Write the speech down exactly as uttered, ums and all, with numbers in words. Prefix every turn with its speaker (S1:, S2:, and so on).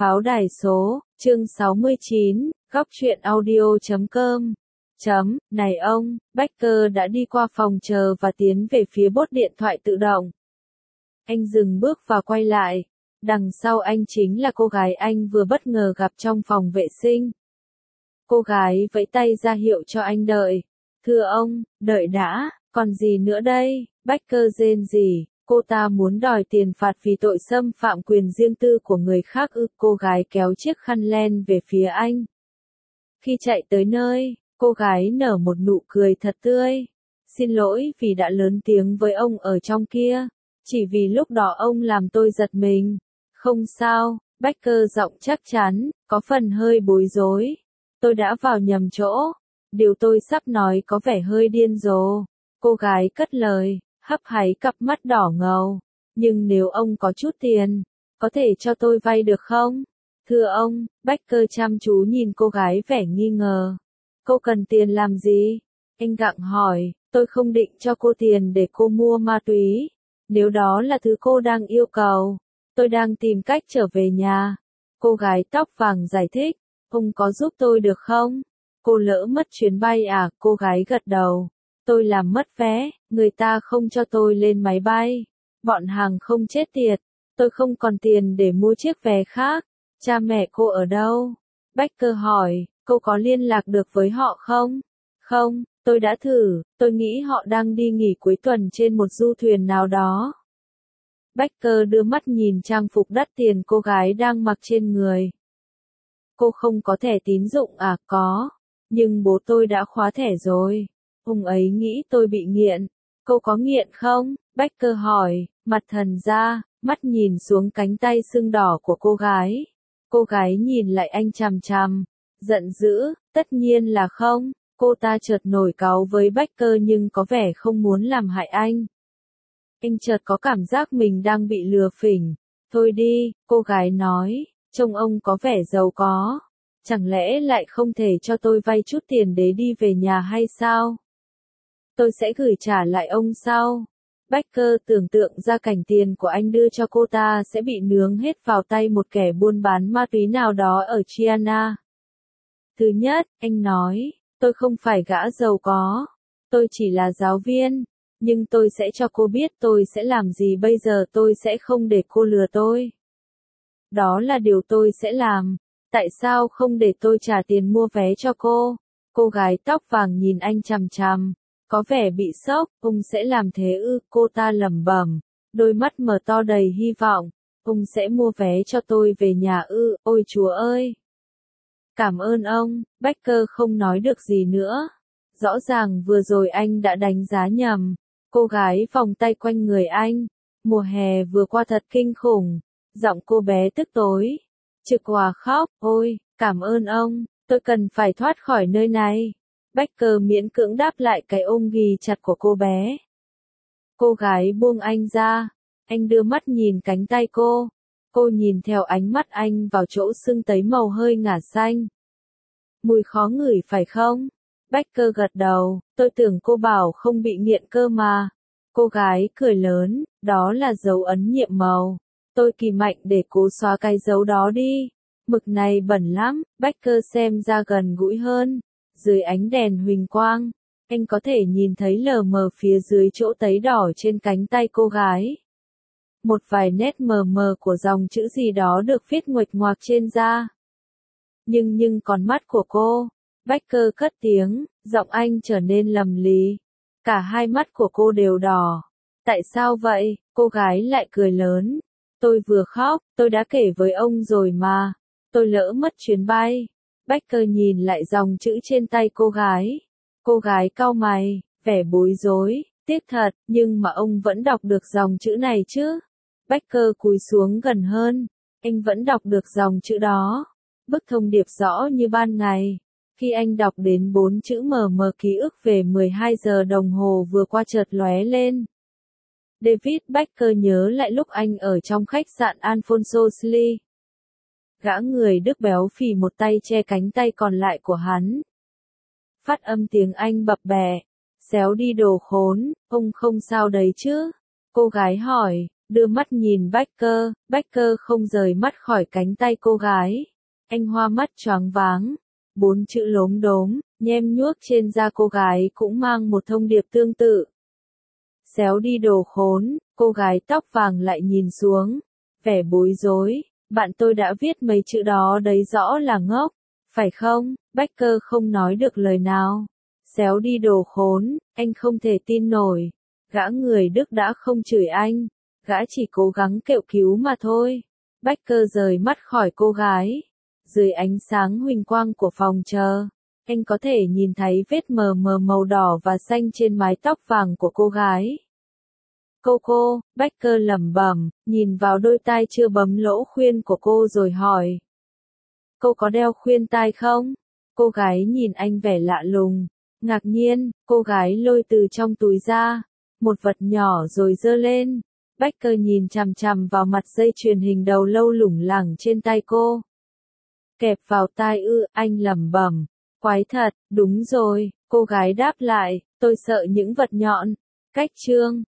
S1: Pháo đài số, chương sáu mươi chín, góc truyện audio chấm com. Chấm, này ông, Becker đã đi qua phòng chờ và tiến về phía bốt điện thoại tự động. Anh dừng bước và quay lại. Đằng sau anh chính là cô gái anh vừa bất ngờ gặp trong phòng vệ sinh. Cô gái vẫy tay ra hiệu cho anh đợi. Thưa ông, đợi đã, còn gì nữa đây? Becker rên rỉ. Cô ta muốn đòi tiền phạt vì tội xâm phạm quyền riêng tư của người khác ư? Cô gái kéo chiếc khăn len về phía anh. Khi chạy tới nơi, cô gái nở một nụ cười thật tươi. Xin lỗi vì đã lớn tiếng với ông ở trong kia. Chỉ vì lúc đó ông làm tôi giật mình. Không sao, Becker giọng chắc chắn, có phần hơi bối rối. Tôi đã vào nhầm chỗ. Điều tôi sắp nói có vẻ hơi điên rồ. Cô gái cất lời, hấp háy cặp mắt đỏ ngầu. Nhưng nếu ông có chút tiền, có thể cho tôi vay được không? Thưa ông, Becker chăm chú nhìn cô gái vẻ nghi ngờ. Cô cần tiền làm gì? Anh gặng hỏi, tôi không định cho cô tiền để cô mua ma túy. Nếu đó là thứ cô đang yêu cầu, tôi đang tìm cách trở về nhà. Cô gái tóc vàng giải thích, ông có giúp tôi được không? Cô lỡ mất chuyến bay à? Cô gái gật đầu. Tôi làm mất vé, người ta không cho tôi lên máy bay. Bọn hàng không chết tiệt, tôi không còn tiền để mua chiếc vé khác. Cha mẹ cô ở đâu? Becker hỏi, cô có liên lạc được với họ không? Không, tôi đã thử, tôi nghĩ họ đang đi nghỉ cuối tuần trên một du thuyền nào đó. Becker đưa mắt nhìn trang phục đắt tiền cô gái đang mặc trên người. Cô không có thẻ tín dụng à? Có, nhưng bố tôi đã khóa thẻ rồi. Ông ấy nghĩ tôi bị nghiện. Cô có nghiện không? Becker hỏi, mặt thần ra, mắt nhìn xuống cánh tay sưng đỏ của cô gái. Cô gái nhìn lại anh chằm chằm, giận dữ, tất nhiên là không. Cô ta chợt nổi cáu với Becker nhưng có vẻ không muốn làm hại anh. Anh chợt có cảm giác mình đang bị lừa phỉnh. Thôi đi, cô gái nói, trông ông có vẻ giàu có. Chẳng lẽ lại không thể cho tôi vay chút tiền để đi về nhà hay sao? Tôi sẽ gửi trả lại ông sau. Becker tưởng tượng ra cảnh tiền của anh đưa cho cô ta sẽ bị nướng hết vào tay một kẻ buôn bán ma túy nào đó ở Chiana. Thứ nhất, anh nói, tôi không phải gã giàu có. Tôi chỉ là giáo viên. Nhưng tôi sẽ cho cô biết tôi sẽ làm gì bây giờ. Tôi sẽ không để cô lừa tôi. Đó là điều tôi sẽ làm. Tại sao không để tôi trả tiền mua vé cho cô? Cô gái tóc vàng nhìn anh chằm chằm. Có vẻ bị sốc, ông sẽ làm thế ư? Cô ta lẩm bẩm, đôi mắt mở to đầy hy vọng. Ông sẽ mua vé cho tôi về nhà ư? Ôi Chúa ơi! Cảm ơn ông. Becker không nói được gì nữa. Rõ ràng vừa rồi anh đã đánh giá nhầm. Cô gái vòng tay quanh người anh. Mùa hè vừa qua thật kinh khủng. Giọng cô bé tức tối. Trực hòa khóc, ôi, cảm ơn ông, tôi cần phải thoát khỏi nơi này. Becker miễn cưỡng đáp lại cái ôm ghì chặt của cô bé. Cô gái buông anh ra. Anh đưa mắt nhìn cánh tay cô. Cô nhìn theo ánh mắt anh vào chỗ sưng tấy màu hơi ngả xanh. Mùi khó ngửi phải không? Becker gật đầu, tôi tưởng cô bảo không bị nghiện cơ mà. Cô gái cười lớn, đó là dấu ấn nhiệm màu. Tôi kỳ mạnh để cố xóa cái dấu đó đi. Mực này bẩn lắm. Becker xem ra gần gũi hơn. Dưới ánh đèn huỳnh quang, anh có thể nhìn thấy lờ mờ phía dưới chỗ tấy đỏ trên cánh tay cô gái. Một vài nét mờ mờ của dòng chữ gì đó được viết nguệch ngoạc trên da. Nhưng nhưng con mắt của cô. Becker cất tiếng, giọng anh trở nên lầm lì. Cả hai mắt của cô đều đỏ. Tại sao vậy? Cô gái lại cười lớn. Tôi vừa khóc, tôi đã kể với ông rồi mà. Tôi lỡ mất chuyến bay. Becker nhìn lại dòng chữ trên tay cô gái. Cô gái cau mày, vẻ bối rối, tiếc thật, nhưng mà ông vẫn đọc được dòng chữ này chứ? Becker cúi xuống gần hơn, anh vẫn đọc được dòng chữ đó. Bức thông điệp rõ như ban ngày. Khi anh đọc đến bốn chữ mờ mờ ký ức về mười hai giờ đồng hồ vừa qua chợt lóe lên. David Becker nhớ lại lúc anh ở trong khách sạn Alfonso Sli. Gã người Đức béo phì một tay che cánh tay còn lại của hắn. Phát âm tiếng Anh bập bẹ. Xéo đi đồ khốn, ông không sao đấy chứ? Cô gái hỏi, đưa mắt nhìn Becker, Becker không rời mắt khỏi cánh tay cô gái. Anh hoa mắt choáng váng. Bốn chữ lốm đốm, nhem nhuốc trên da cô gái cũng mang một thông điệp tương tự. Xéo đi đồ khốn, cô gái tóc vàng lại nhìn xuống. Vẻ bối rối, bạn tôi đã viết mấy chữ đó đấy rõ là ngốc, phải không? Becker không nói được lời nào. Xéo đi đồ khốn, anh không thể tin nổi. Gã người Đức đã không chửi anh, gã chỉ cố gắng kêu cứu mà thôi. Becker rời mắt khỏi cô gái. Dưới ánh sáng huỳnh quang của phòng chờ, anh có thể nhìn thấy vết mờ mờ màu đỏ và xanh trên mái tóc vàng của cô gái. Cô cô, Becker lẩm bẩm, nhìn vào đôi tai chưa bấm lỗ khuyên của cô rồi hỏi. Cô có đeo khuyên tai không? Cô gái nhìn anh vẻ lạ lùng, ngạc nhiên, cô gái lôi từ trong túi ra một vật nhỏ rồi giơ lên. Becker nhìn chằm chằm vào mặt dây chuyền hình đầu lâu lủng lẳng trên tay cô. Kẹp vào tai ư, anh lẩm bẩm, quái thật, đúng rồi, cô gái đáp lại, tôi sợ những vật nhọn. Cách chương